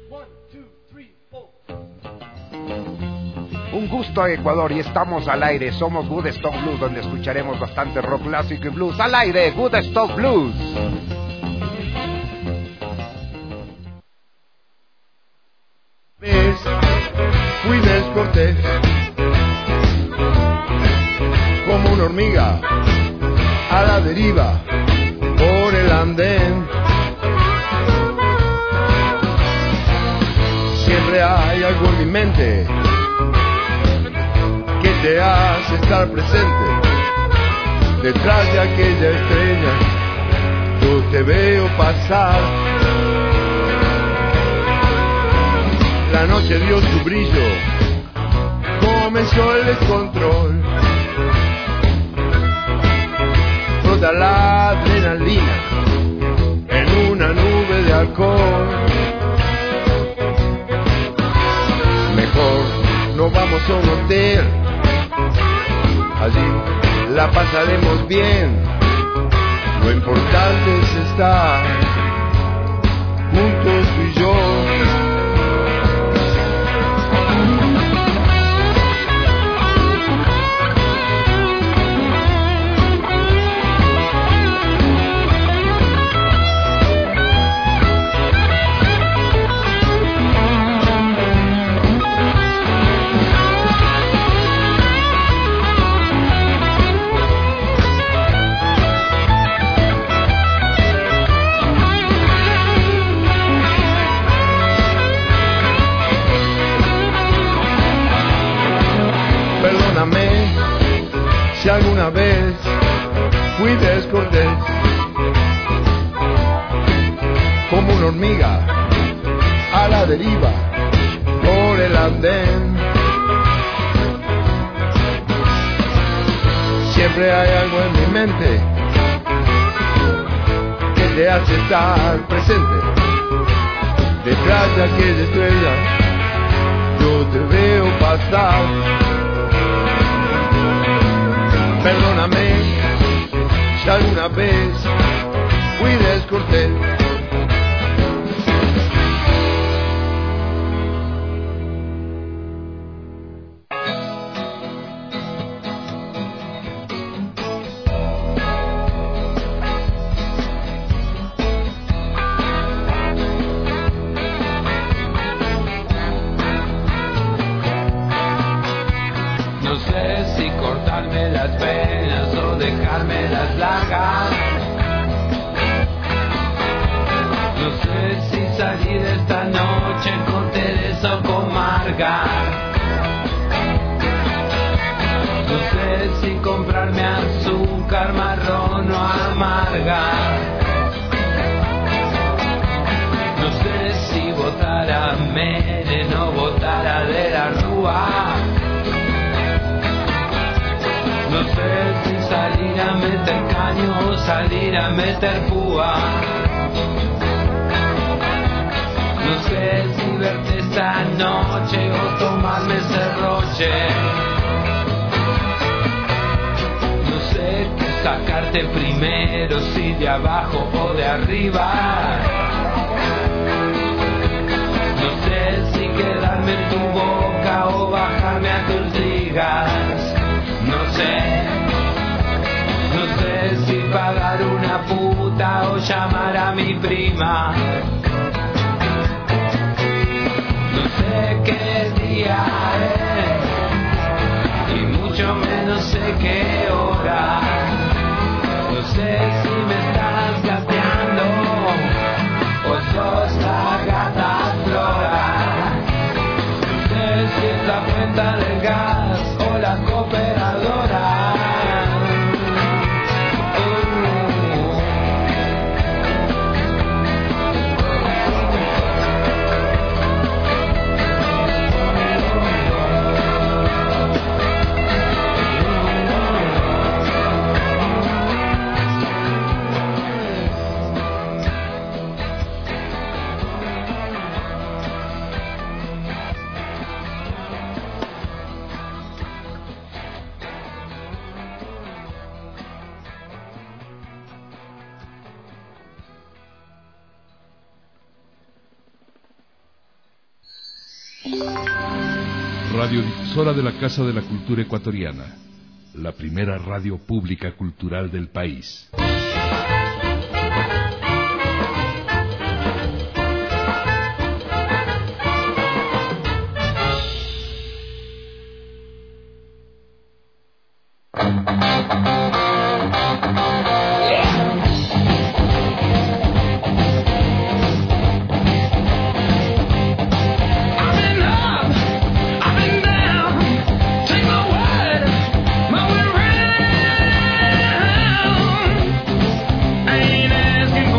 Un gusto, Ecuador, y estamos al aire. Somos Woodstock Blues, donde escucharemos bastante rock clásico y blues. Al aire, Woodstock Blues. Fui descortés como una hormiga a la deriva por el andén. Siempre hay algo en mi mente que te hace estar presente. Detrás de aquella estrella yo te veo pasar. La noche dio su brillo, comenzó el descontrol. Toda la adrenalina en una nube de alcohol. Mejor no vamos a un hotel, allí la pasaremos bien. Lo importante es estar juntos tú y yo. Si alguna vez fui descortés como una hormiga a la deriva por el andén. Siempre hay algo en mi mente que te hace estar presente. Detrás de aquella estrella yo te veo pasar. Perdóname si alguna vez fui descortés. No sé si cortarme las venas o dejarme las largas. No sé si salir esta noche con Teresa o con Marga. No sé si comprarme azúcar marrón o amarga. No sé si votar a Menem o votar a De la Rúa. No sé si salir a meter caño o salir a meter púa. No sé si verte esta noche o tomarme serroche. No sé qué sacarte primero, si de abajo o de arriba. No sé si quedarme en tu boca o bajarme a tus ligas. No sé si pagar una puta o llamar a mi prima. No sé qué día es y mucho menos sé qué hora. No sé si me estás gateando o sos la gata flora. No sé si es la cuenta del gas o la cooperadora. Radiodifusora de la Casa de la Cultura Ecuatoriana, la primera radio pública cultural del país. Ain't asking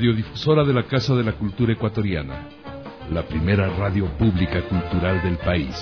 Radiodifusora de la Casa de la Cultura Ecuatoriana, la primera radio pública cultural del país.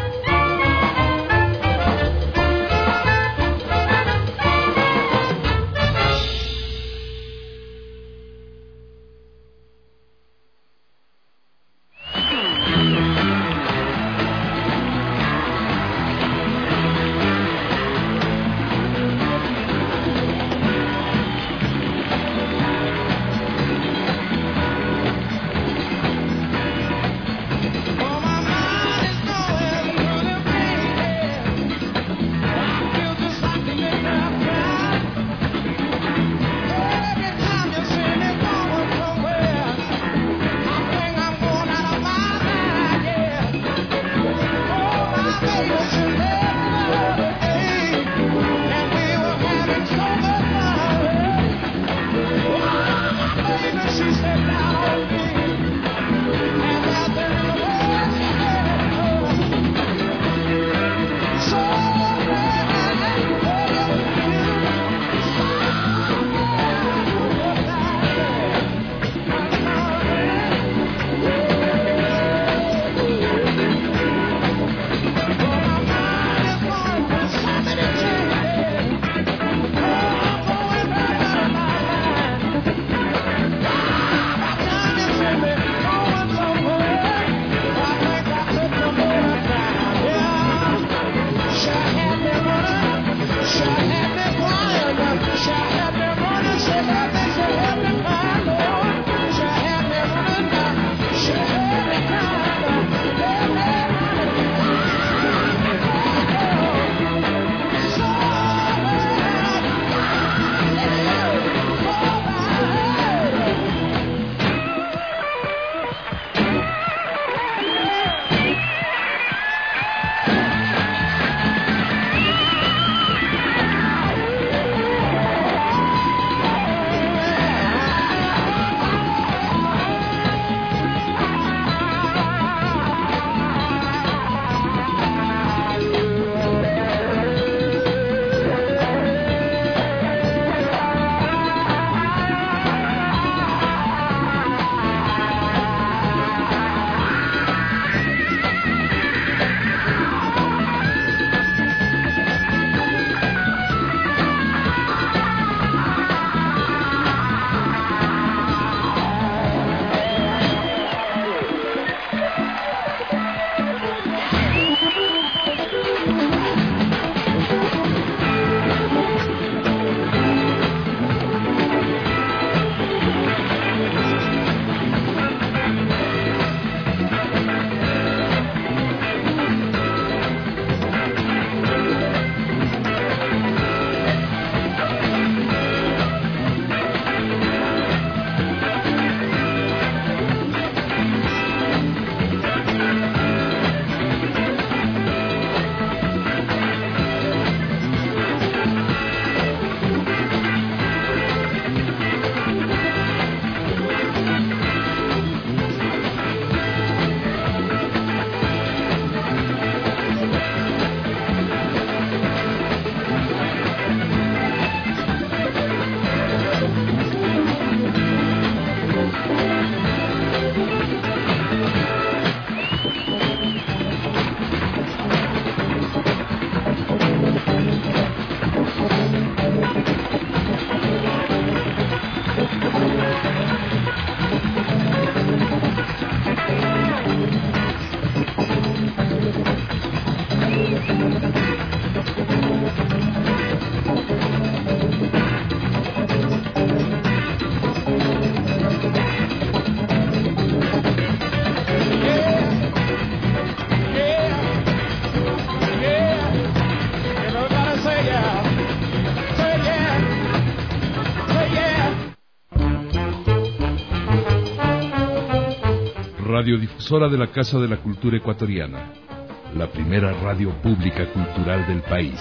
Radiodifusora de la Casa de la Cultura Ecuatoriana, la primera radio pública cultural del país.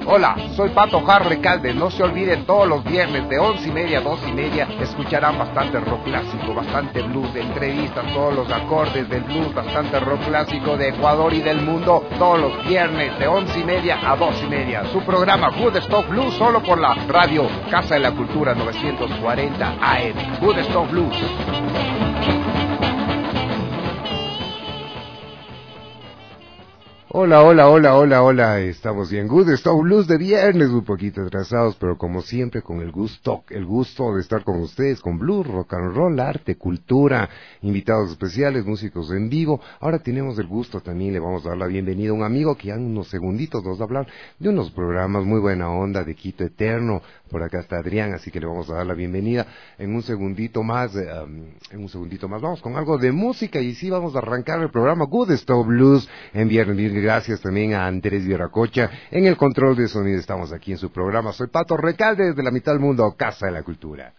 Hola, soy Pato Jar Recalde. No se olviden, todos los viernes de 11:30 a 2:30 escucharán bastante rock clásico, bastante blues, de entrevistas, todos los acordes del blues, bastante rock clásico de Ecuador y del mundo, todos los viernes de 11:30 a 2:30. Su programa Woodstock Blues solo por la radio Casa de la Cultura 940 AM. Woodstock Blues. Hola, estamos bien. Woodstock Blues de viernes, un poquito atrasados, pero como siempre con el gusto de estar con ustedes, con blues, rock and roll, arte, cultura, invitados especiales, músicos en vivo. Ahora tenemos el gusto también, le vamos a dar la bienvenida a un amigo que ya en unos segunditos nos va a hablar de unos programas muy buena onda de Quito Eterno. Por acá está Adrián, así que le vamos a dar la bienvenida en un segundito más. Vamos con algo de música y sí vamos a arrancar el programa Woodstock Blues en viernes. Gracias también a Andrés Viracocha en el control de sonido. Estamos aquí en su programa. Soy Pato Recalde desde la mitad del mundo, Casa de la Cultura.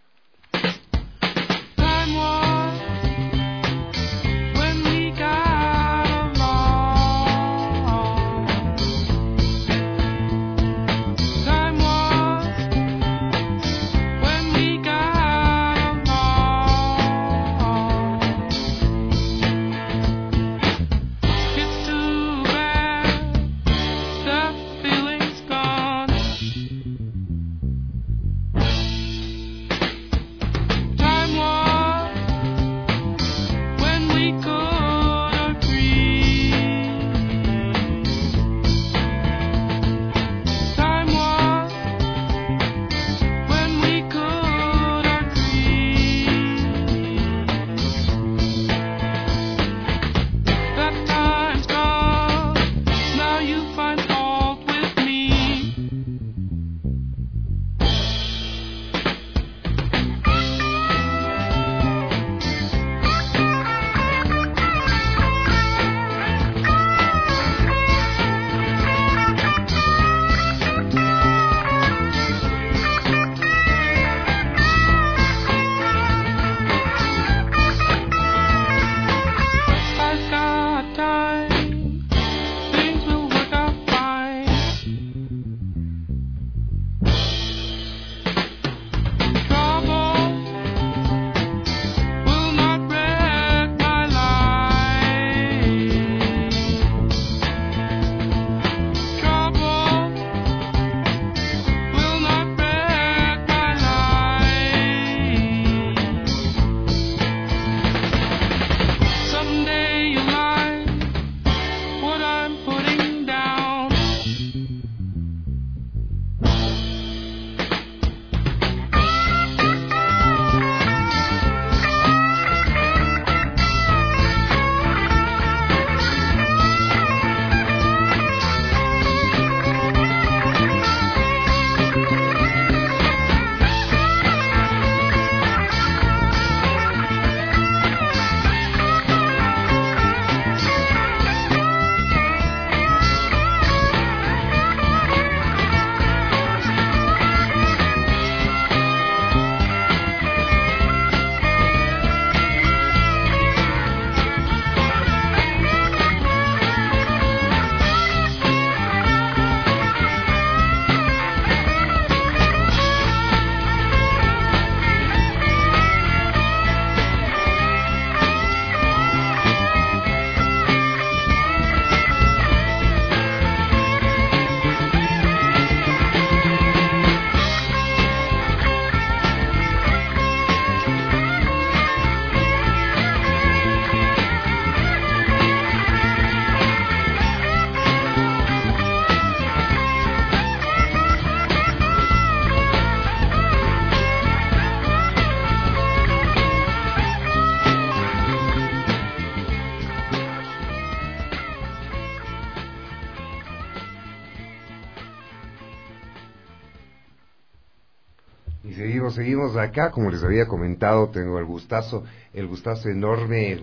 Y seguimos acá, como les había comentado, tengo el gustazo enorme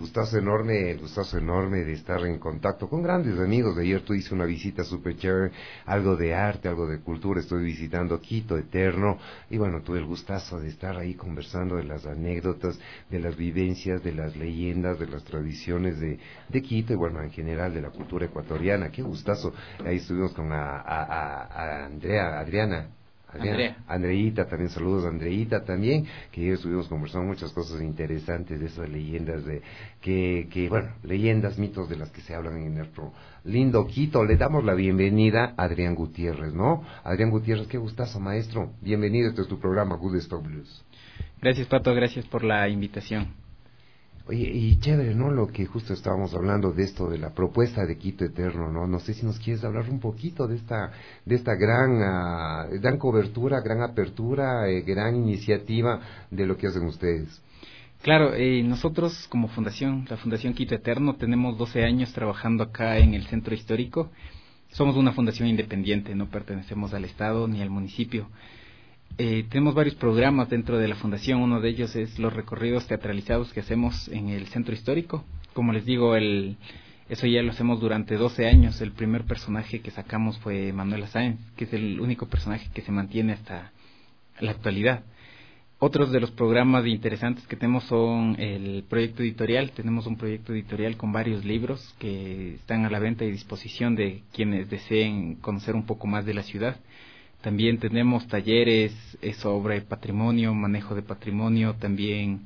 de estar en contacto con grandes amigos. De ayer tú hice una visita súper chévere, algo de arte, algo de cultura, estoy visitando Quito Eterno, y bueno, tuve el gustazo de estar ahí conversando de las anécdotas, de las vivencias, de las leyendas, de las tradiciones de Quito, y bueno, en general de la cultura ecuatoriana. Qué gustazo. Ahí estuvimos con Andreita, también saludos a Andreita también, que ayer estuvimos conversando muchas cosas interesantes de esas leyendas leyendas, mitos de las que se hablan en nuestro lindo Quito. Le damos la bienvenida a Adrián Gutiérrez, ¿no? Adrián Gutiérrez, qué gustazo, maestro. Bienvenido, este es tu programa Good Stock Blues. Gracias, Pato, gracias por la invitación. Oye, y chévere, ¿no? Lo que justo estábamos hablando de esto, de la propuesta de Quito Eterno, ¿no? No sé si nos quieres hablar un poquito de esta gran cobertura, gran apertura, gran iniciativa de lo que hacen ustedes. Claro, nosotros como fundación, la Fundación Quito Eterno, tenemos 12 años trabajando acá en el centro histórico. Somos una fundación independiente, no pertenecemos al Estado ni al municipio. Tenemos varios programas dentro de la fundación. Uno de ellos es los recorridos teatralizados que hacemos en el centro histórico. Como les digo, eso ya lo hacemos durante 12 años. El primer personaje que sacamos fue Manuela Sáenz, que es el único personaje que se mantiene hasta la actualidad. Otros de los programas interesantes que tenemos son el proyecto editorial. Tenemos un proyecto editorial con varios libros que están a la venta y disposición de quienes deseen conocer un poco más de la ciudad. También tenemos talleres sobre patrimonio, manejo de patrimonio. También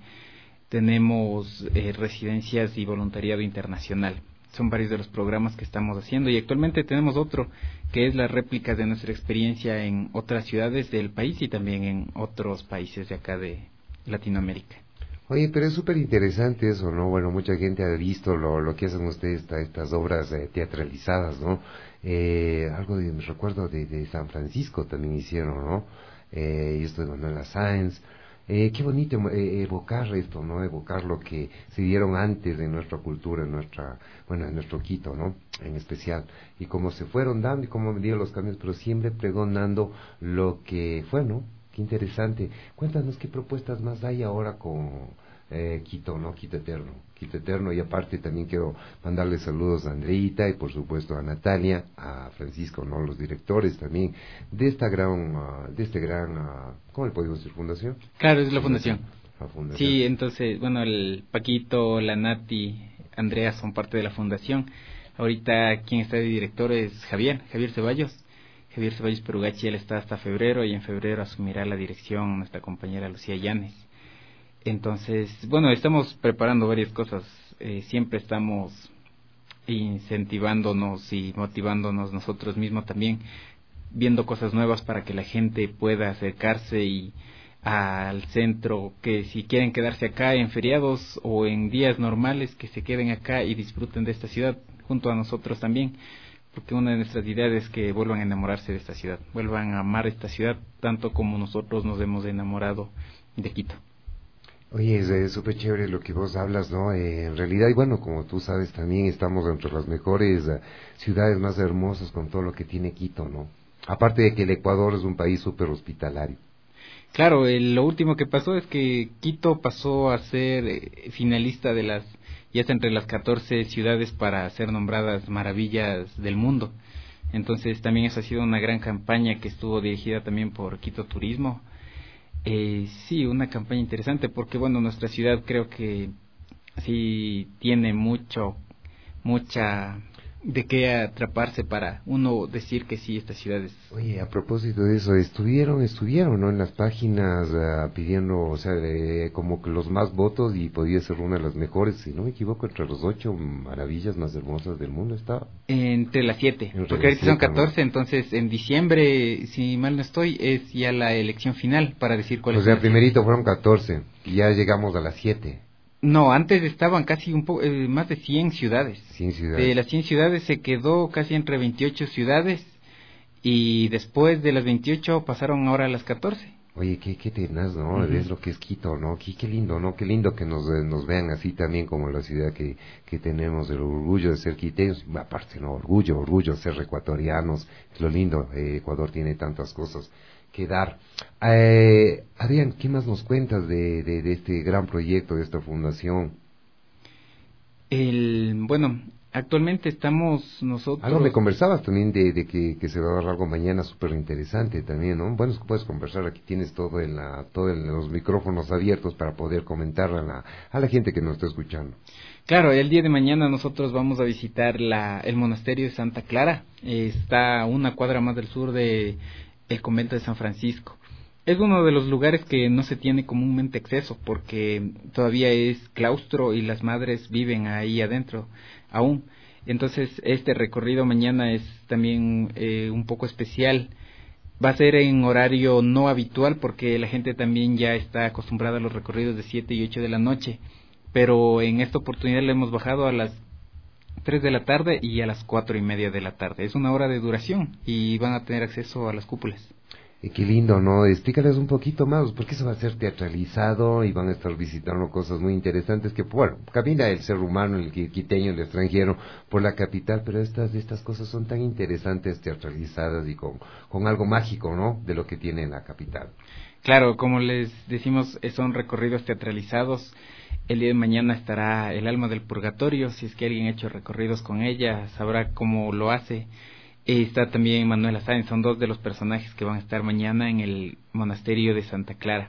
tenemos residencias y voluntariado internacional. Son varios de los programas que estamos haciendo, y actualmente tenemos otro que es la réplica de nuestra experiencia en otras ciudades del país y también en otros países de acá de Latinoamérica. Oye, pero es súper interesante eso, ¿no? Bueno, mucha gente ha visto lo que hacen ustedes, estas obras teatralizadas, ¿no? Algo me recuerdo de San Francisco también hicieron, ¿no? Y esto de Manuela Sáenz. Qué bonito evocar esto, ¿no? Evocar lo que se dieron antes de nuestra cultura, en nuestro Quito, ¿no? En especial. Y cómo se fueron dando y cómo han venido los cambios, pero siempre pregonando lo que fue, ¿no? Qué interesante. Cuéntanos qué propuestas más hay ahora con Quito, ¿no? Quito Eterno, y aparte también quiero mandarle saludos a Andreita y por supuesto a Natalia, a Francisco, ¿no? Los directores también de esta gran, ¿cómo le podemos decir? ¿Fundación? Claro, es la fundación. La fundación. Sí, entonces, bueno, el Paquito, la Nati, Andrea son parte de la fundación. Ahorita quien está de director es Javier Ceballos. Javier Ceballos Perugachi, él está hasta febrero, y en febrero asumirá la dirección nuestra compañera Lucía Llanes. Entonces, bueno, estamos preparando varias cosas, siempre estamos incentivándonos y motivándonos nosotros mismos también, viendo cosas nuevas para que la gente pueda acercarse al centro, que si quieren quedarse acá en feriados o en días normales, que se queden acá y disfruten de esta ciudad junto a nosotros también, porque una de nuestras ideas es que vuelvan a enamorarse de esta ciudad, vuelvan a amar esta ciudad tanto como nosotros nos hemos enamorado de Quito. Oye, es súper chévere lo que vos hablas, ¿no? En realidad, y bueno, como tú sabes, también estamos entre las mejores ciudades más hermosas con todo lo que tiene Quito, ¿no? Aparte de que el Ecuador es un país súper hospitalario. Claro, lo último que pasó es que Quito pasó a ser finalista ya está entre las 14 ciudades para ser nombradas maravillas del mundo. Entonces también eso ha sido una gran campaña que estuvo dirigida también por Quito Turismo. Sí, una campaña interesante porque, bueno, nuestra ciudad creo que sí tiene mucha de qué atraparse para uno decir que sí, esta ciudad es... Oye, a propósito de eso, estuvieron, ¿no? En las páginas pidiendo, o sea, como que los más votos, y podía ser una de las mejores, si no me equivoco, entre los 8 maravillas más hermosas del mundo estaba. Entre las 7, porque ahorita son 14, ¿no? Entonces en diciembre, si mal no estoy, es ya la elección final para decir cuál es. O sea, primerito fueron 14, y ya llegamos a las 7. No, antes estaban casi más de 100 ciudades. 100 ciudades. De las 100 ciudades se quedó casi entre 28 ciudades, y después de las 28 pasaron ahora a las 14. Oye, qué tenaz, ¿no? Es lo que es Quito, ¿no? Qué lindo, ¿no? Qué lindo que nos vean así también como la ciudad que tenemos, el orgullo de ser quiteños, aparte, ¿no? Orgullo ser ecuatorianos, es lo lindo, Ecuador tiene tantas cosas que dar. Adrián, ¿qué más nos cuentas de este gran proyecto, de esta fundación? Bueno, actualmente estamos nosotros... Algo me conversabas también de que se va a dar algo mañana súper interesante también, ¿no? Bueno, puedes conversar, aquí tienes todo en los micrófonos abiertos para poder comentar a la gente que nos está escuchando. Claro, el día de mañana nosotros vamos a visitar el monasterio de Santa Clara. Está a una cuadra más del sur de el convento de San Francisco. Es uno de los lugares que no se tiene comúnmente acceso porque todavía es claustro y las madres viven ahí adentro aún. Entonces este recorrido mañana es también un poco especial. Va a ser en horario no habitual porque la gente también ya está acostumbrada a los recorridos de 7 y 8 de la noche. Pero en esta oportunidad le hemos bajado a las 3 de la tarde y a las 4:30 de la tarde. Es una hora de duración y van a tener acceso a las cúpulas. Qué lindo, ¿no? Explícales un poquito más, porque eso va a ser teatralizado y van a estar visitando cosas muy interesantes que, bueno, camina el ser humano, el quiteño, el extranjero, por la capital, pero estas cosas son tan interesantes teatralizadas y con algo mágico, ¿no? De lo que tiene la capital. Claro, como les decimos, son recorridos teatralizados. El día de mañana estará el alma del purgatorio, si es que alguien ha hecho recorridos con ella, sabrá cómo lo hace. Está también Manuela Sáenz, son dos de los personajes que van a estar mañana en el monasterio de Santa Clara.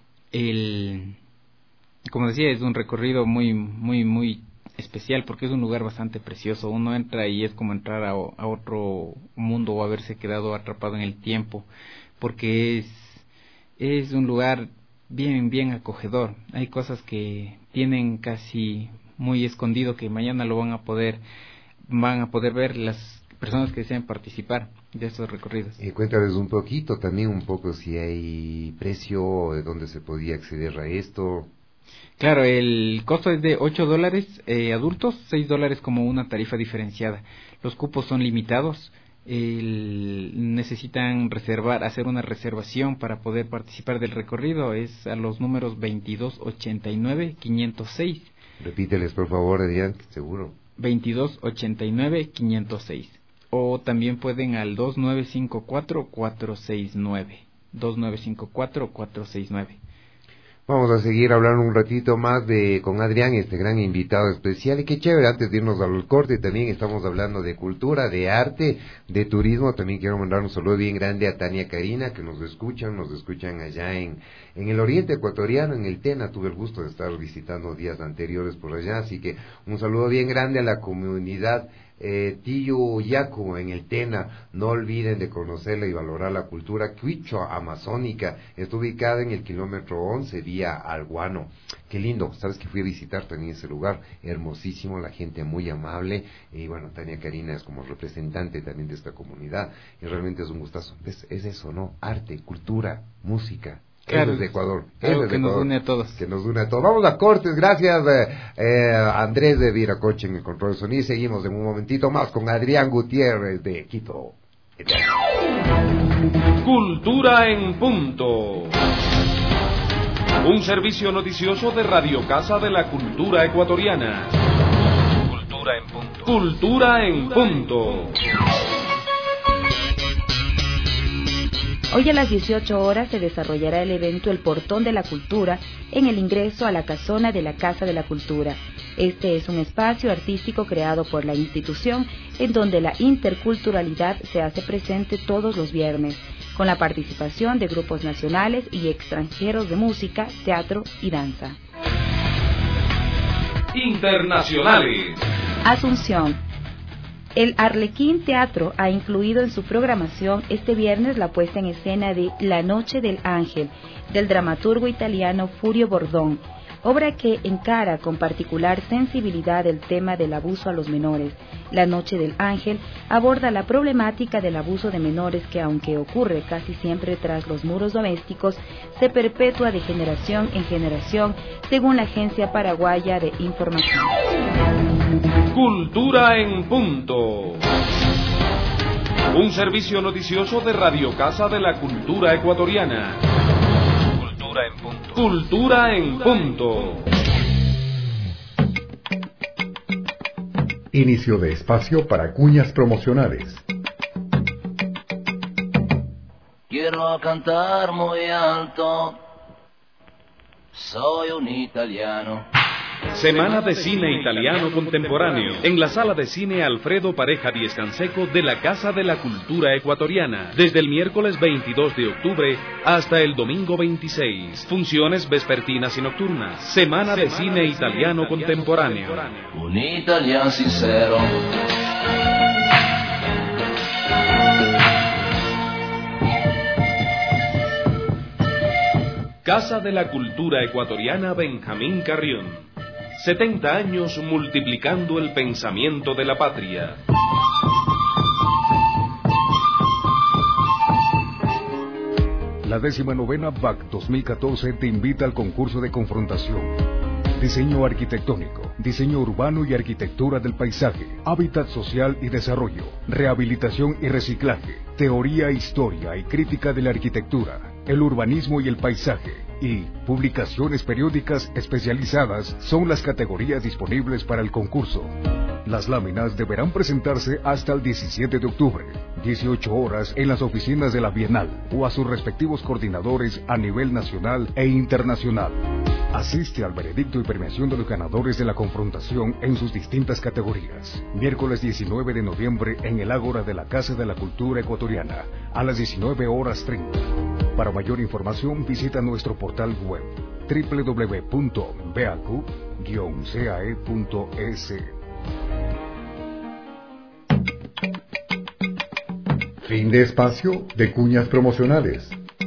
Como decía, es un recorrido muy especial porque es un lugar bastante precioso. Uno entra y es como entrar a otro mundo o haberse quedado atrapado en el tiempo, porque es un lugar bien acogedor. Hay cosas que tienen casi muy escondido que mañana lo van a poder ver las personas que deseen participar de estos recorridos. Cuéntales un poquito, también si hay precio, de dónde se podía acceder a esto. Claro, el costo es de $8 adultos, $6 como una tarifa diferenciada. Los cupos son limitados, necesitan hacer una reservación para poder participar del recorrido, es a los números 2289-506. Repíteles por favor, Adrián, seguro. 2289-506. O también pueden al 2954-469. 2954-469. Vamos a seguir hablando un ratito más con Adrián, este gran invitado especial. Y qué chévere, antes de irnos al corte, también estamos hablando de cultura, de arte, de turismo. También quiero mandar un saludo bien grande a Tania Karina, que nos escuchan allá en el oriente ecuatoriano, en el Tena. Tuve el gusto de estar visitando días anteriores por allá, así que un saludo bien grande a la comunidad Tiyu Yacu en el Tena. No olviden de conocerla y valorar la cultura quichua amazónica. Está ubicada en el kilómetro 11 vía Alguano. Qué lindo, sabes que fui a visitar también ese lugar, hermosísimo, la gente muy amable, y bueno, Tania Karina es como representante también de esta comunidad, y realmente es un gustazo. Es eso, ¿no? Arte, cultura, música. Claro, es de Ecuador. Algo que nos une a todos. Que nos une a todos. Vamos a cortes, gracias Andrés de Viracoche en el control de sonido. Seguimos en un momentito más con Adrián Gutiérrez de Quito. Cultura en punto. Un servicio noticioso de Radio Casa de la Cultura Ecuatoriana. Cultura en punto. Cultura en punto. Hoy a las 18 horas se desarrollará el evento El Portón de la Cultura en el ingreso a la casona de la Casa de la Cultura. Este es un espacio artístico creado por la institución en donde la interculturalidad se hace presente todos los viernes, con la participación de grupos nacionales y extranjeros de música, teatro y danza. Internacionales. Asunción. El Arlequín Teatro ha incluido en su programación este viernes la puesta en escena de La Noche del Ángel, del dramaturgo italiano Furio Bordón, obra que encara con particular sensibilidad el tema del abuso a los menores. La Noche del Ángel aborda la problemática del abuso de menores que, aunque ocurre casi siempre tras los muros domésticos, se perpetúa de generación en generación, según la Agencia Paraguaya de Información. Cultura en punto. Un servicio noticioso de Radio Casa de la Cultura Ecuatoriana. Cultura en punto. Inicio de espacio para cuñas promocionales. Quiero cantar muy alto, soy un italiano. Semana de Cine Italiano Contemporáneo, en la Sala de Cine Alfredo Pareja Díez Canseco de la Casa de la Cultura Ecuatoriana, desde el miércoles 22 de octubre hasta el domingo 26. Funciones vespertinas y nocturnas. Semana de Cine Italiano Contemporáneo. Un italiano sincero. Casa de la Cultura Ecuatoriana Benjamín Carrión. 70 años multiplicando el pensamiento de la patria. La 19ª BAC 2014 te invita al concurso de confrontación. Diseño arquitectónico, diseño urbano y arquitectura del paisaje, hábitat social y desarrollo, rehabilitación y reciclaje, teoría, historia y crítica de la arquitectura, el urbanismo y el paisaje, y publicaciones periódicas especializadas son las categorías disponibles para el concurso. Las láminas deberán presentarse hasta el 17 de octubre, 18 horas en las oficinas de la Bienal o a sus respectivos coordinadores a nivel nacional e internacional. Asiste al veredicto y premiación de los ganadores de la confrontación en sus distintas categorías. Miércoles 19 de noviembre en el Ágora de la Casa de la Cultura Ecuatoriana, a las 19:30. Para mayor información visita nuestro portal web www.beacu-cae.es. Fin de espacio de cuñas promocionales.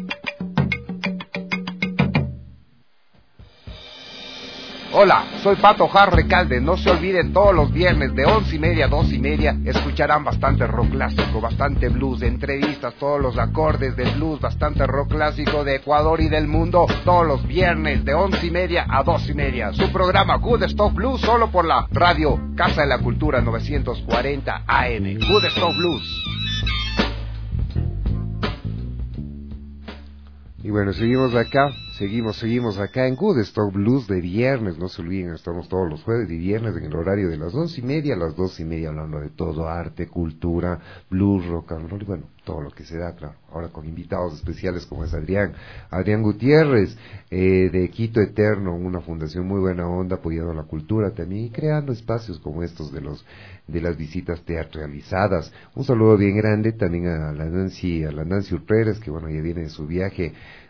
Hola, soy Pato Jar Recalde. No se olviden, todos los viernes de 11:30 a 2:30 escucharán bastante rock clásico, bastante blues, entrevistas, todos los acordes de blues, bastante rock clásico de Ecuador y del mundo, todos los viernes de 11:30 a 2:30. Su programa Good Stock Blues, solo por la radio Casa de la Cultura 940 AM. Good Stock Blues. Y bueno, seguimos acá en Good Stock Blues de viernes. No se olviden, estamos todos los jueves y viernes en el horario de las 11:30 a las 2:30, hablando de todo, arte, cultura, blues, rock and roll, y bueno, todo lo que se da, claro. Ahora con invitados especiales como es Adrián Gutiérrez, de Quito Eterno, una fundación muy buena onda, apoyando la cultura también y creando espacios como estos de las visitas teatralizadas. Un saludo bien grande también a la Nancy Urpérez, que bueno, ya viene de su viaje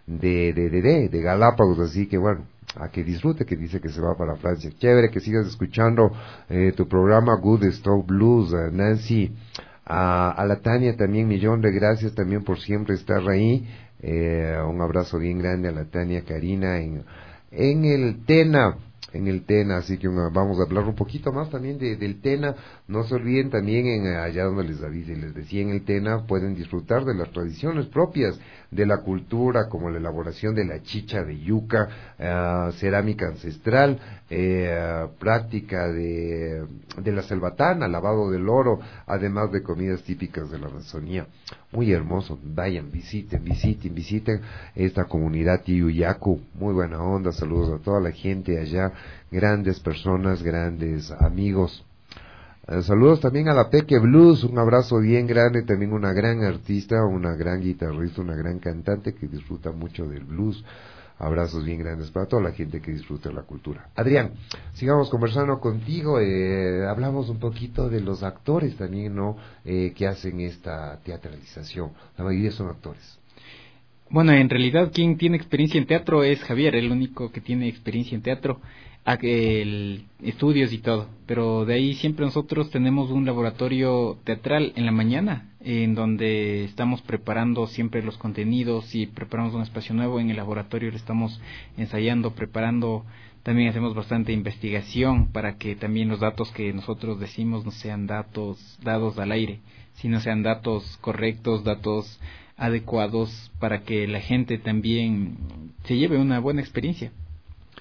de Galápagos, así que bueno, a que disfrute, que dice que se va para Francia. Chévere que sigas escuchando tu programa Good Stock Blues, Nancy. A la Tania también, millón de gracias también por siempre estar ahí. Un abrazo bien grande a la Tania Karina en el TENA, así que vamos a hablar un poquito más también del TENA. No se olviden también allá donde les decía, en el TENA pueden disfrutar de las tradiciones propias de la cultura, como la elaboración de la chicha de yuca, cerámica ancestral, práctica de la selvatana, lavado del oro, además de comidas típicas de la Amazonía. Muy hermoso, vayan, visiten esta comunidad Tiyuyacu, muy buena onda, saludos a toda la gente allá, grandes personas, grandes amigos. Saludos también a la Peque Blues, un abrazo bien grande, también una gran artista, una gran guitarrista, una gran cantante que disfruta mucho del blues. Abrazos bien grandes para toda la gente que disfruta de la cultura. Adrián, sigamos conversando contigo, hablamos un poquito de los actores también, ¿no? Que hacen esta teatralización. La mayoría son actores. Bueno, en realidad quien tiene experiencia en teatro es Javier, el único que tiene experiencia en teatro, estudios y todo, pero de ahí siempre nosotros tenemos un laboratorio teatral en la mañana, en donde estamos preparando siempre los contenidos y preparamos un espacio nuevo. En el laboratorio lo estamos ensayando, preparando, también hacemos bastante investigación para que también los datos que nosotros decimos no sean datos dados al aire, sino sean datos correctos, datos adecuados para que la gente también se lleve una buena experiencia.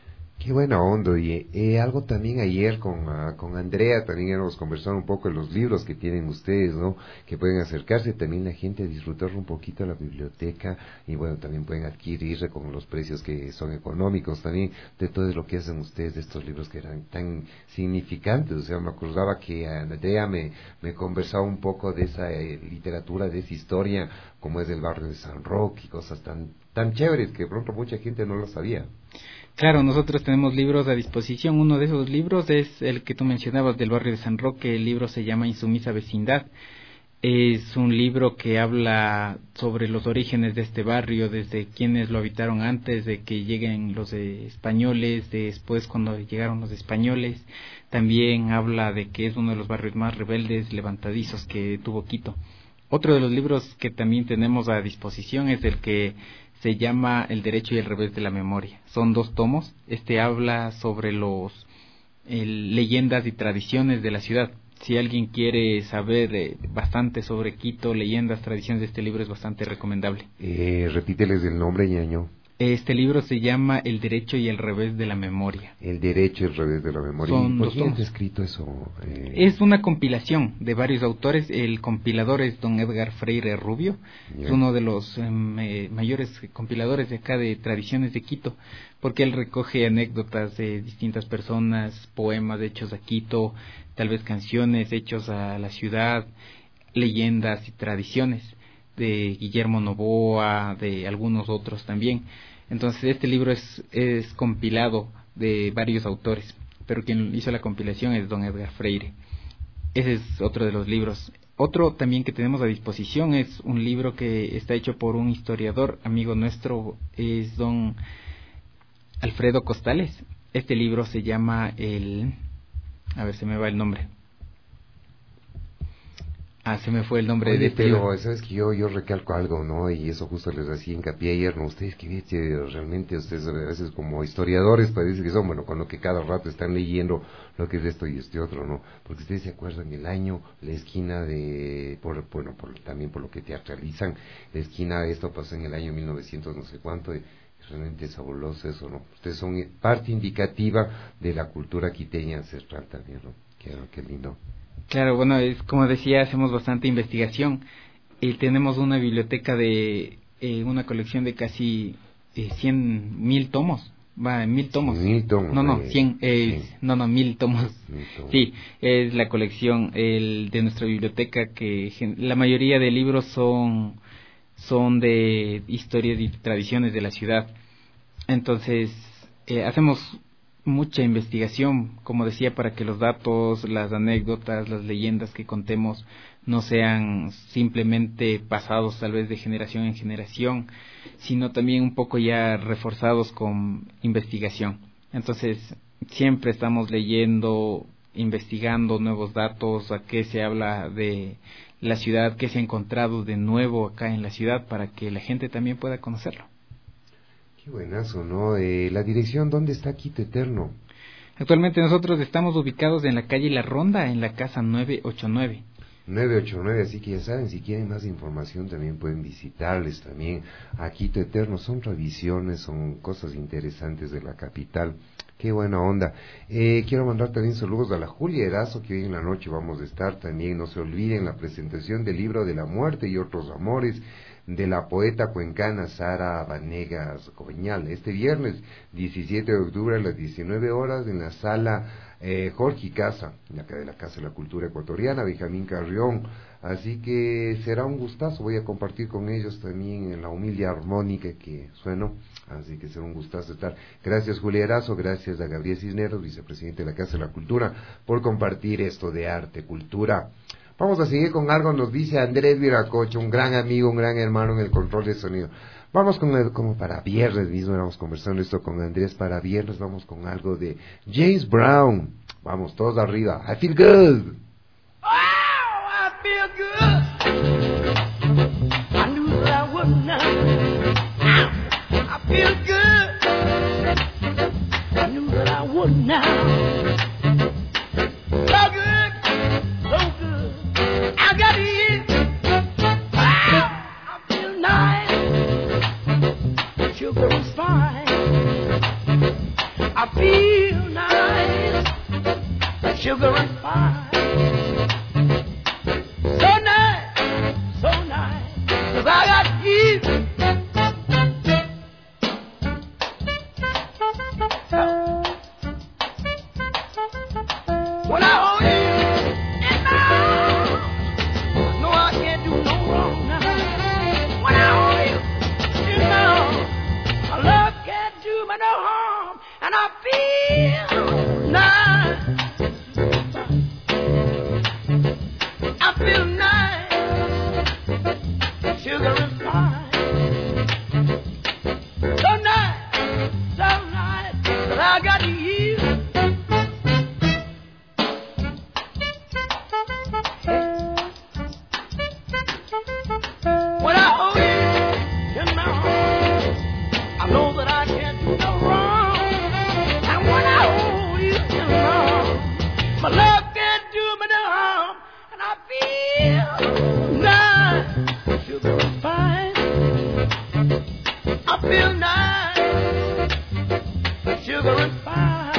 Qué buena onda, y algo también ayer con Andrea, también hemos conversado un poco de los libros que tienen ustedes, ¿no? Que pueden acercarse también la gente a disfrutar un poquito de la biblioteca, y bueno, también pueden adquirirse con los precios que son económicos también, de todo lo que hacen ustedes de estos libros que eran tan significantes. O sea, me acordaba que Andrea me conversaba un poco de esa literatura, de esa historia, como es del barrio de San Roque y cosas tan chéveres que de pronto mucha gente no lo sabía. Claro, nosotros tenemos libros a disposición. Uno de esos libros es el que tú mencionabas del barrio de San Roque. El libro se llama Insumisa Vecindad. Es un libro que habla sobre los orígenes de este barrio, desde quienes lo habitaron antes de que lleguen los españoles, después cuando llegaron los españoles. También habla de que es uno de los barrios más rebeldes, levantadizos que tuvo Quito. Otro de los libros que también tenemos a disposición es el que se llama El derecho y el revés de la memoria. Son 2 tomos. Este habla sobre leyendas y tradiciones de la ciudad. Si alguien quiere saber bastante sobre Quito, leyendas, tradiciones, de este libro es bastante recomendable. Repíteles el nombre, ñaño. Este libro se llama El derecho y el revés de la memoria. El derecho y el revés de la memoria. Son ¿Por 2 quién tomos. has escrito eso? Es una compilación de varios autores. El compilador es don Edgar Freire Rubio. Yeah. Es uno de los mayores compiladores de acá de tradiciones de Quito, porque él recoge anécdotas de distintas personas, poemas hechos a Quito, tal vez canciones hechos a la ciudad, leyendas y tradiciones de Guillermo Novoa, de algunos otros también. Entonces este libro es compilado de varios autores, pero quien hizo la compilación es don Edgar Freire. Ese es otro de los libros. Otro también que tenemos a disposición es un libro que está hecho por un historiador, amigo nuestro, es don Alfredo Costales. Este libro se llama a ver, se me va el nombre. Se me fue el nombre. Oye, de este pero libro. sabes que yo recalco algo, ¿no? Y eso justo les hacía hincapié ayer, ¿no? Ustedes que realmente ustedes a veces como historiadores parece que son, bueno, con lo que cada rato están leyendo lo que es esto y este otro, ¿no? Porque ustedes se acuerdan el año, la esquina también por lo que teatralizan, la esquina de esto pasó en el año 1900 no sé cuánto, y realmente es fabuloso eso, ¿no? Ustedes son parte indicativa de la cultura quiteña ancestral también, ¿no? Qué lindo. Claro, bueno, es como decía, hacemos bastante investigación. Tenemos una biblioteca de una colección de casi 100,000 tomos. Va, 1,000 tomos. 1,000 tomos. No, 100. 1,000 tomos. 1,000 tomos. Sí, es la colección de nuestra biblioteca, que la mayoría de libros son de historias y tradiciones de la ciudad. Entonces, hacemos mucha investigación, como decía, para que los datos, las anécdotas, las leyendas que contemos no sean simplemente pasados tal vez de generación en generación, sino también un poco ya reforzados con investigación. Entonces, siempre estamos leyendo, investigando nuevos datos, a qué se habla de la ciudad, qué se ha encontrado de nuevo acá en la ciudad, para que la gente también pueda conocerlo. Qué buenazo, ¿no? La dirección, ¿dónde está Quito Eterno? Actualmente nosotros estamos ubicados en la calle La Ronda, en la casa 989. 989, así que ya saben, si quieren más información también pueden visitarles también a Quito Eterno. Son tradiciones, son cosas interesantes de la capital. Qué buena onda. Quiero mandar también saludos a la Julia Erazo, que hoy en la noche vamos a estar también. No se olviden la presentación del libro de la muerte y otros amores, de la poeta cuencana Sara Vanegas Coveñal, este viernes 17 de octubre a las 19 horas en la sala Jorge Casa, de la Casa de la Cultura Ecuatoriana, Benjamín Carrión. Así que será un gustazo, voy a compartir con ellos también en la humilde armónica que sueno, así que será un gustazo estar. Gracias Julia Erazo, gracias a Gabriel Cisneros, vicepresidente de la Casa de la Cultura, por compartir esto de arte, cultura. Vamos a seguir con algo, nos dice Andrés Viracocha, un gran amigo, un gran hermano en el control de sonido. Vamos como para viernes mismo, vamos conversando esto con Andrés, para viernes vamos con algo de James Brown. Vamos, todos arriba. I feel good. Oh, I feel good. I knew that I would not. I feel good. I knew that I would not. So good, so good. I got it. I feel nice. Sugar is fine. I feel sugar and pie. So nice, 'cause I got you. When I hold you in my arms, no, I can't do no wrong now. When I hold you in my arms, my love can't do me no harm, and I feel nice. I feel nice, sugar and pie. So nice, that I got you. When I hold you in my arms, I know that I can't do no wrong. And when I hold you in my arms, my love can't do me no harm, and I feel nice, sugar and pie. I feel nice, sugar and pie.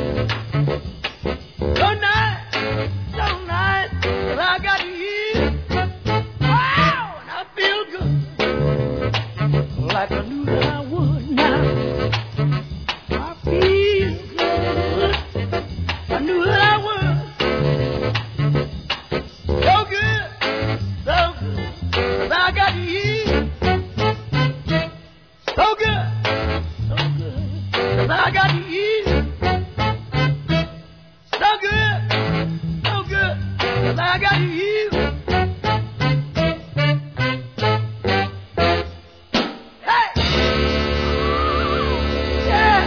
So nice, that I got you. Wow, and I feel good, like I knew that I would now. I feel good, I knew that I would. So good, 'cause I got you. So good, 'cause I got you. So good, 'cause I got you. Hey! Yeah!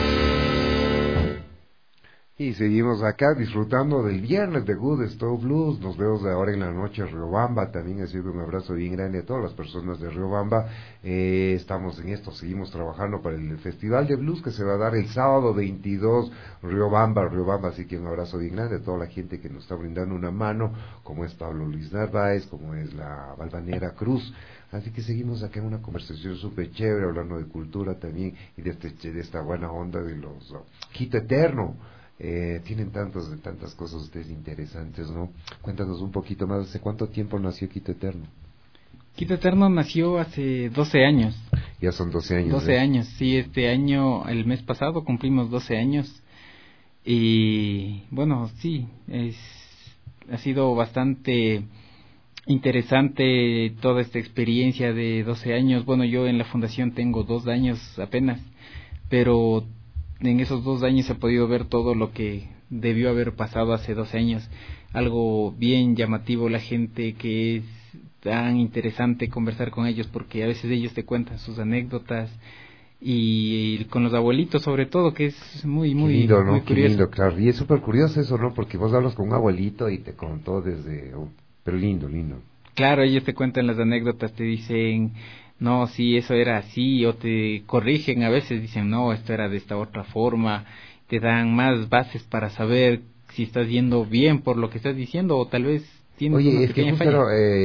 Y seguimos acá disfrutando del viernes de Good Stove Blues. Nos vemos de ahora en la noche a Riobamba. También ha sido un abrazo bien grande a todas las personas de Riobamba. Estamos en esto, seguimos trabajando para el Festival de Blues que se va a dar el sábado 22, Riobamba. Así que un abrazo bien grande a toda la gente que nos está brindando una mano, como es Pablo Luis Narváez, como es la Balvanera Cruz. Así que seguimos acá en una conversación súper chévere, hablando de cultura también y de esta buena onda de los Quito Eterno. Tienen tantas cosas ustedes interesantes, ¿no? Cuéntanos un poquito más, ¿hace cuánto tiempo nació Quito Eterno? Quito Eterno nació hace 12 años. Ya son 12 años. 12 años, sí, este año, el mes pasado cumplimos 12 años. Y bueno, sí, ha sido bastante interesante toda esta experiencia de 12 años. Bueno, yo en la fundación tengo 2 años apenas, pero en esos 2 años he podido ver todo lo que debió haber pasado hace 12 años. Algo bien llamativo, la gente que es tan interesante conversar con ellos, porque a veces ellos te cuentan sus anécdotas, y con los abuelitos sobre todo, que es muy lindo, ¿no? Muy curioso. Lindo, claro. Y es súper curioso eso, ¿no? Porque vos hablas con un abuelito y te contó desde... pero lindo. Claro, ellos te cuentan las anécdotas, te dicen... no, sí, eso era así, o te corrigen a veces, dicen, no, esto era de esta otra forma, te dan más bases para saber si estás yendo bien por lo que estás diciendo, o tal vez tienes una pequeña falla.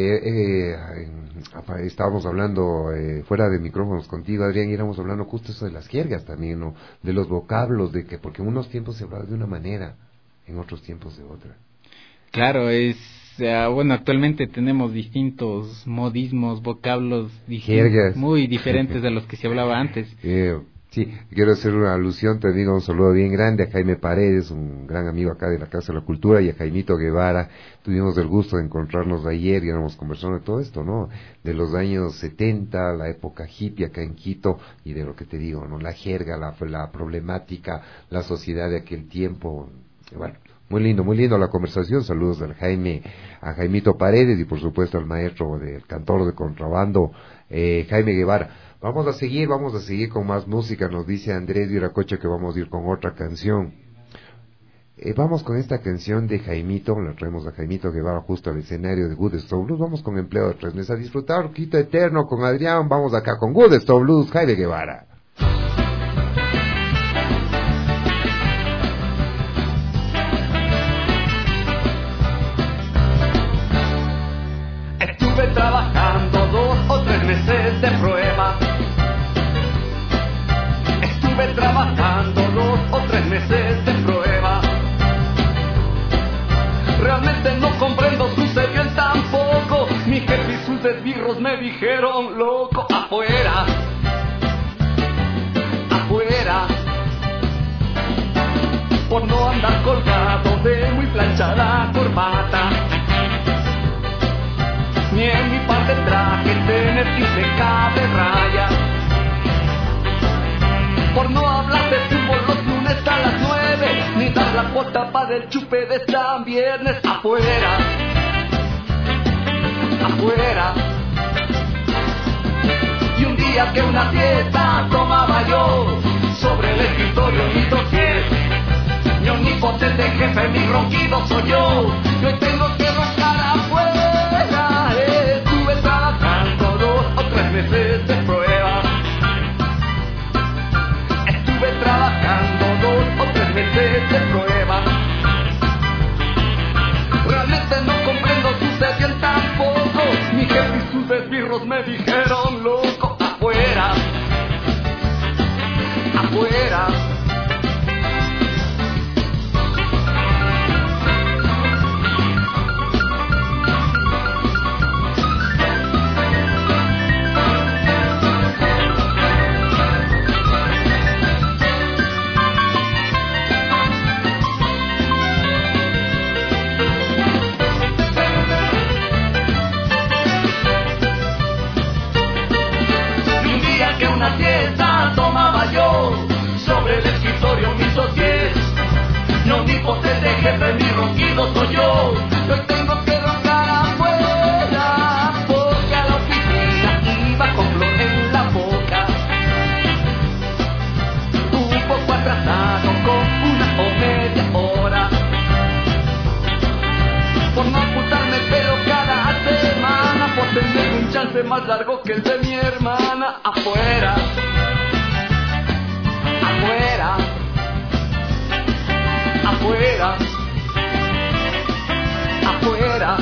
Estábamos hablando fuera de micrófonos contigo, Adrián, y éramos hablando justo eso de las jergas también, ¿no? De los vocablos, de que porque en unos tiempos se hablaba de una manera, en otros tiempos de otra. Claro, bueno, actualmente tenemos distintos modismos, vocablos muy diferentes de los que se hablaba antes. Sí, quiero hacer una alusión, te digo un saludo bien grande a Jaime Paredes, un gran amigo acá de la Casa de la Cultura, y a Jaimito Guevara. Tuvimos el gusto de encontrarnos ayer y éramos conversando de todo esto, ¿no? De los años 70, la época hippie acá en Quito, y de lo que te digo, ¿no? La jerga, la problemática, la sociedad de aquel tiempo. Bueno, muy lindo la conversación. Saludos a Jaimito Paredes, y por supuesto al maestro del cantor de contrabando, Jaime Guevara. Vamos a seguir con más música. Nos dice Andrés Viracocha que vamos a ir con otra canción. Vamos con esta canción de Jaimito, la traemos a Jaimito Guevara justo al escenario de Good Stove Blues. Vamos con Empleo de 3 Meses a disfrutar Quito Eterno con Adrián. Vamos acá con Good Stove Blues, Jaime Guevara. Estuve trabajando 2 o 3 meses de prueba. Estuve trabajando 2 o 3 meses de prueba. esbirros me dijeron, loco, afuera, afuera, por no andar colgado de muy planchada corbata, ni en mi par de traje tener impecable raya, por no hablar de fútbol los lunes a las 9, ni dar la cuota para el chupe de San Viernes, afuera, afuera. Y un día que una fiesta tomaba yo sobre el escritorio mi dossier, mi omnipotente jefe, mi ronquido soy yo, y hoy tengo que roncar afuera. Estuve trabajando 2 o 3 meses de prueba, estuve trabajando 2 o 3 meses de prueba. Realmente no comprendo su sed tampoco, mi jefe y sus esbirros me dijeron, loco, afuera, afuera. Sobre el escritorio mis dossiers, no mi potente jefe, mi ronquido soy yo. Hoy tengo que roncar afuera, porque a la oficina iba con flor en la boca, un poco atrasado con 1 o media hora, por no ocultarme el pelo cada semana, por tener un chance más largo que el de mi hermana. Afuera, afuera, afuera, afuera,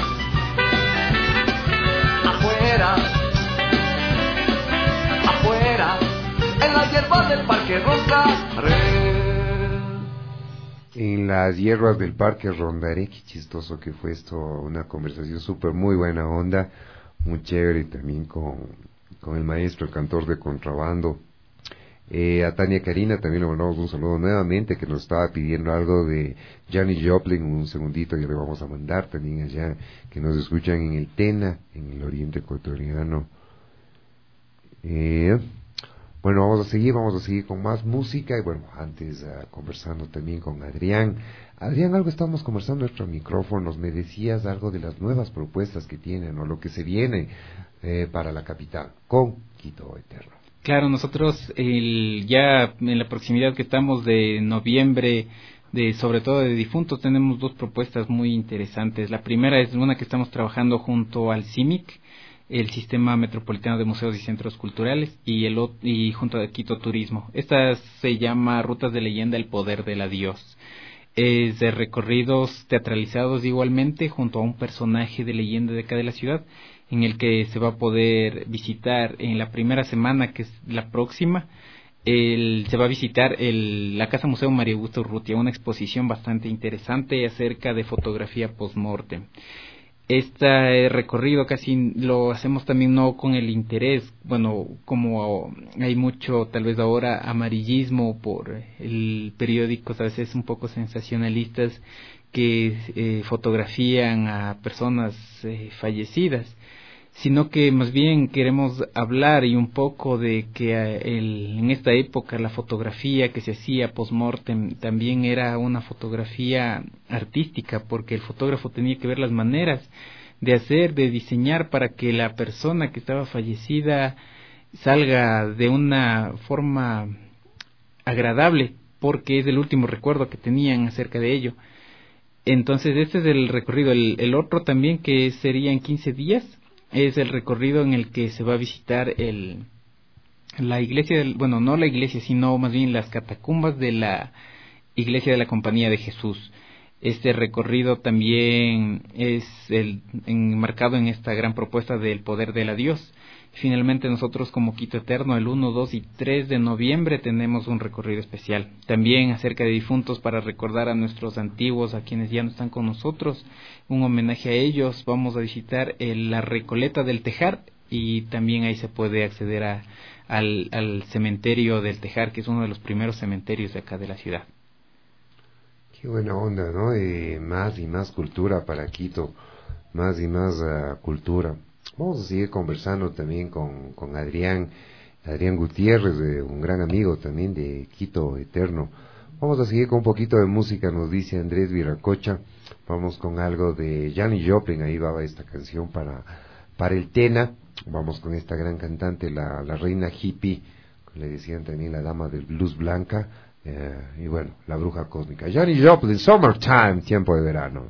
afuera, afuera, en las hierbas del Parque Rondaré. En las hierbas del Parque Rondaré, qué chistoso que fue esto, una conversación súper muy buena onda, muy chévere también con el maestro, el cantor de contrabando. A Tania Karina también le mandamos un saludo nuevamente, que nos estaba pidiendo algo de Janis Joplin. Un segundito, ya le vamos a mandar también allá, que nos escuchan en el Tena, en el oriente ecuatoriano. Bueno, vamos a seguir con más música, y bueno, antes conversando también con Adrián. Adrián, algo estábamos conversando en nuestros micrófonos, me decías algo de las nuevas propuestas que tienen, o lo que se viene para la capital, con Quito Eterno. Claro, nosotros ya en la proximidad que estamos de noviembre, sobre todo de difuntos, tenemos 2 propuestas muy interesantes. La primera es una que estamos trabajando junto al CIMIC, el Sistema Metropolitano de Museos y Centros Culturales, y junto a Quito Turismo. Esta se llama Rutas de Leyenda, el Poder del Adiós. Es de recorridos teatralizados igualmente, junto a un personaje de leyenda de acá de la ciudad, en el que se va a poder visitar en la primera semana, que es la próxima. Se va a visitar la Casa Museo María Augusta Urrutia, una exposición bastante interesante acerca de fotografía post-mortem. Este recorrido casi lo hacemos también no con el interés, bueno, como hay mucho tal vez ahora amarillismo por el periódicos a veces un poco sensacionalistas que fotografían a personas fallecidas, sino que más bien queremos hablar y un poco de que en esta época la fotografía que se hacía post-mortem también era una fotografía artística, porque el fotógrafo tenía que ver las maneras de hacer, de diseñar para que la persona que estaba fallecida salga de una forma agradable, porque es el último recuerdo que tenían acerca de ello. Entonces este es el recorrido. El otro también, que sería en 15 días, es el recorrido en el que se va a visitar la iglesia, bueno, no la iglesia, sino más bien las catacumbas de la iglesia de la Compañía de Jesús. Este recorrido también es enmarcado en esta gran propuesta del Poder del Adiós. Finalmente nosotros como Quito Eterno, el 1, 2 y 3 de noviembre tenemos un recorrido especial, también acerca de difuntos, para recordar a nuestros antiguos, a quienes ya no están con nosotros, un homenaje a ellos. Vamos a visitar la Recoleta del Tejar y también ahí se puede acceder al cementerio del Tejar, que es uno de los primeros cementerios de acá de la ciudad. Qué buena onda, ¿no? Más y más cultura para Quito, más y más cultura. Vamos a seguir conversando también con Adrián Gutiérrez, un gran amigo también de Quito Eterno. Vamos a seguir con un poquito de música, nos dice Andrés Viracocha. Vamos con algo de Janis Joplin, ahí va esta canción para el Tena. Vamos con esta gran cantante, la reina hippie, le decían también la dama del blues blanca, y bueno, la bruja cósmica. Janis Joplin, Summertime, tiempo de verano.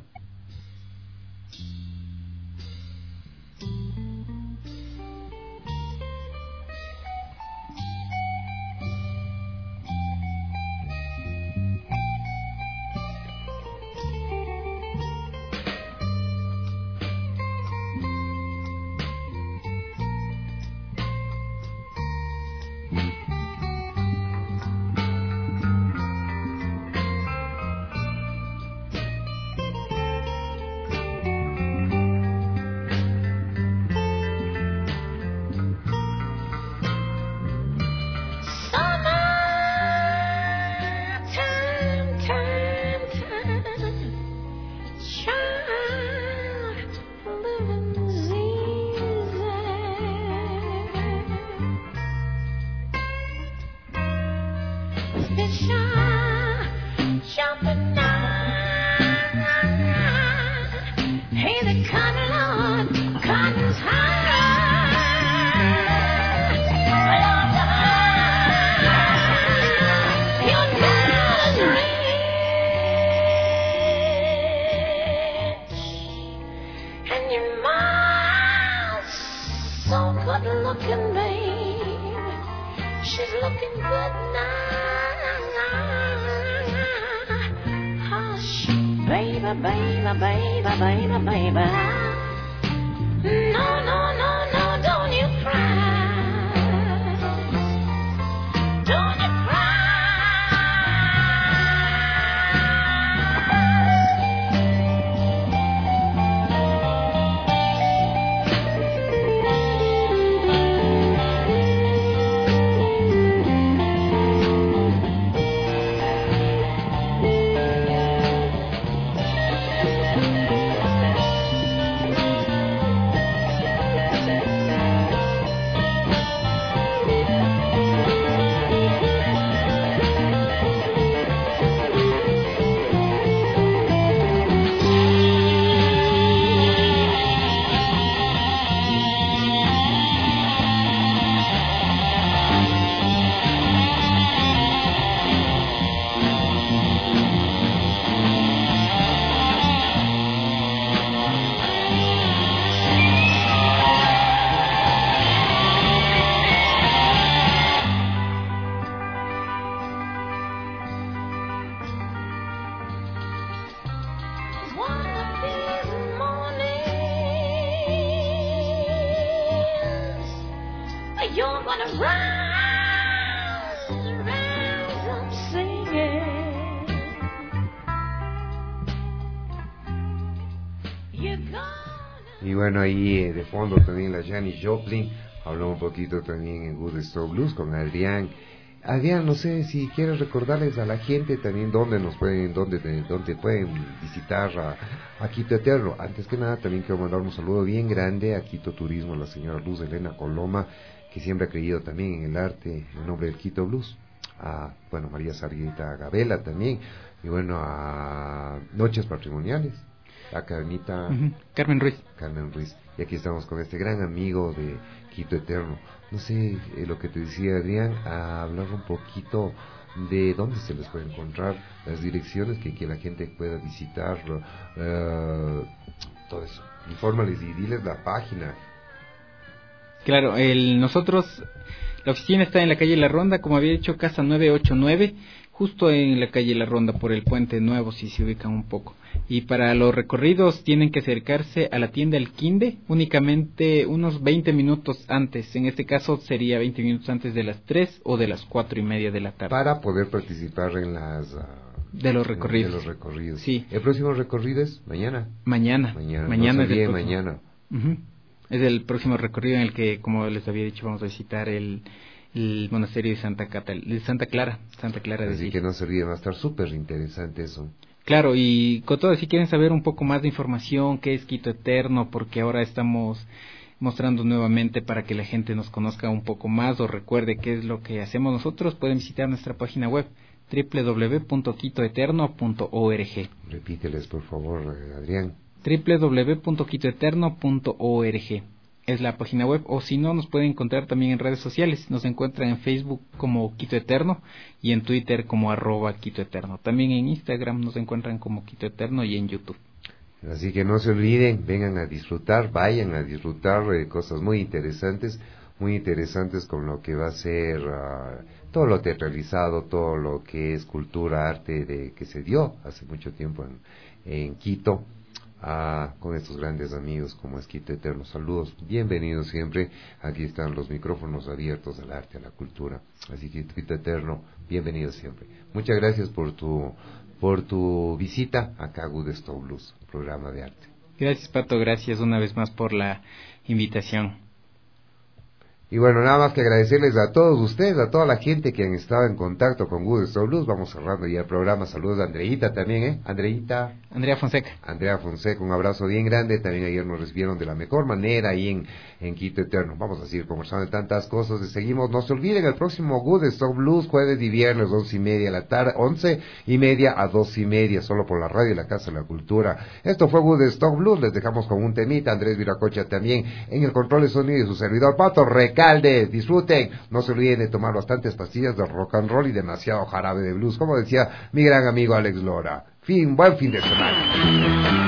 Y bueno, ahí de fondo también la Janis Joplin, habló un poquito también en Good Stove Blues con Adrián. Adrián, no sé si quieres recordarles a la gente también dónde pueden visitar a Quito Eterno. Antes que nada, también quiero mandar un saludo bien grande a Quito Turismo, a la señora Luz Elena Coloma, que siempre ha creído también en el arte, en nombre del Quito Blues. A, bueno, María Sarguita Gabela también, y bueno, a Noches Patrimoniales, a Carmita... Carmen Ruiz. Y aquí estamos con este gran amigo de Quito Eterno. No sé, lo que te decía Adrián, a hablar un poquito de dónde se les puede encontrar, las direcciones que la gente pueda visitar, todo eso. Infórmales y diles la página. Claro, nosotros, la oficina está en la calle La Ronda, como había dicho, casa 989, justo en la calle La Ronda, por el Puente Nuevo, si se ubican un poco. Y para los recorridos tienen que acercarse a la tienda El Quinde únicamente unos 20 minutos antes. En este caso sería 20 minutos antes de las 3 o de las 4:30 de la tarde. Para poder participar en las... de los recorridos. De los recorridos. Sí. ¿El próximo recorrido es mañana? Mañana no es el próximo. Mañana. Es el próximo recorrido en el que, como les había dicho, vamos a visitar el monasterio de Santa Clara de Así Asís. que no se olviden, va a estar súper interesante eso. Claro, y con todo, si quieren saber un poco más de información, qué es Quito Eterno, porque ahora estamos mostrando nuevamente para que la gente nos conozca un poco más o recuerde qué es lo que hacemos nosotros, pueden visitar nuestra página web www.quitoeterno.org. Repíteles, por favor, Adrián. www.quitoeterno.org es la página web, o si no, nos pueden encontrar también en redes sociales. Nos encuentran en Facebook como Quito Eterno y en Twitter como @Quito Eterno. También en Instagram nos encuentran como Quito Eterno y en YouTube. Así que no se olviden, vengan a disfrutar, vayan a disfrutar cosas muy interesantes con lo que va a ser todo lo teatralizado, todo lo que es cultura, arte que se dio hace mucho tiempo en Quito. Con estos grandes amigos como es Quito Eterno. Saludos, bienvenidos siempre. Aquí están los micrófonos abiertos al arte, a la cultura. Así que Quito Eterno, bienvenidos siempre. Muchas gracias por tu visita acá a Good Stop Blues, programa de arte. Gracias, Pato, gracias una vez más por la invitación. Y bueno, nada más que agradecerles a todos ustedes, a toda la gente que han estado en contacto con Good Stop Blues. Vamos cerrando ya el programa. Saludos a Andreita también, Andrea Fonseca, un abrazo bien grande. También ayer nos recibieron de la mejor manera ahí en Quito Eterno. Vamos a seguir conversando de tantas cosas. Y seguimos. No se olviden, el próximo Good Stop Blues, jueves y viernes, 11:30 de la tarde, 11:30 a 2:30, solo por la radio y la Casa de la Cultura. Esto fue Good Stop Blues. Les dejamos con un temita. Andrés Viracocha también en el control de sonido y su servidor Pato Recalde. Disfruten, no se olviden de tomar bastantes pastillas de rock and roll y demasiado jarabe de blues, como decía mi gran amigo Alex Lora. Buen fin de semana.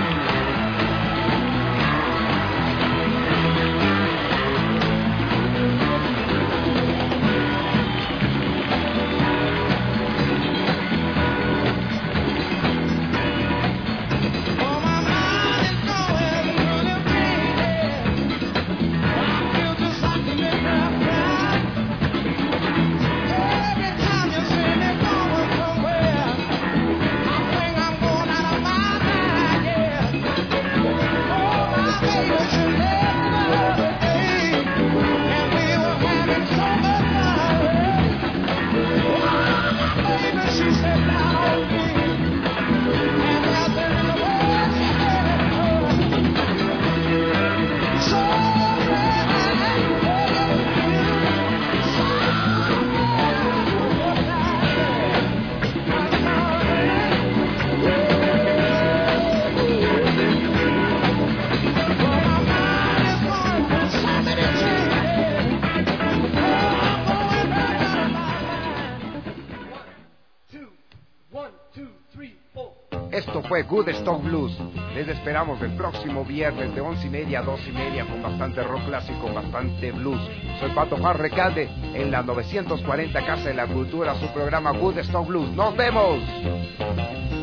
Esto fue Good Stop Blues. Les esperamos el próximo viernes de 11:30 a 2:30 con bastante rock clásico, bastante blues. Soy Pato Recalde en la 940 Casa de la Cultura, su programa Good Stop Blues. ¡Nos vemos!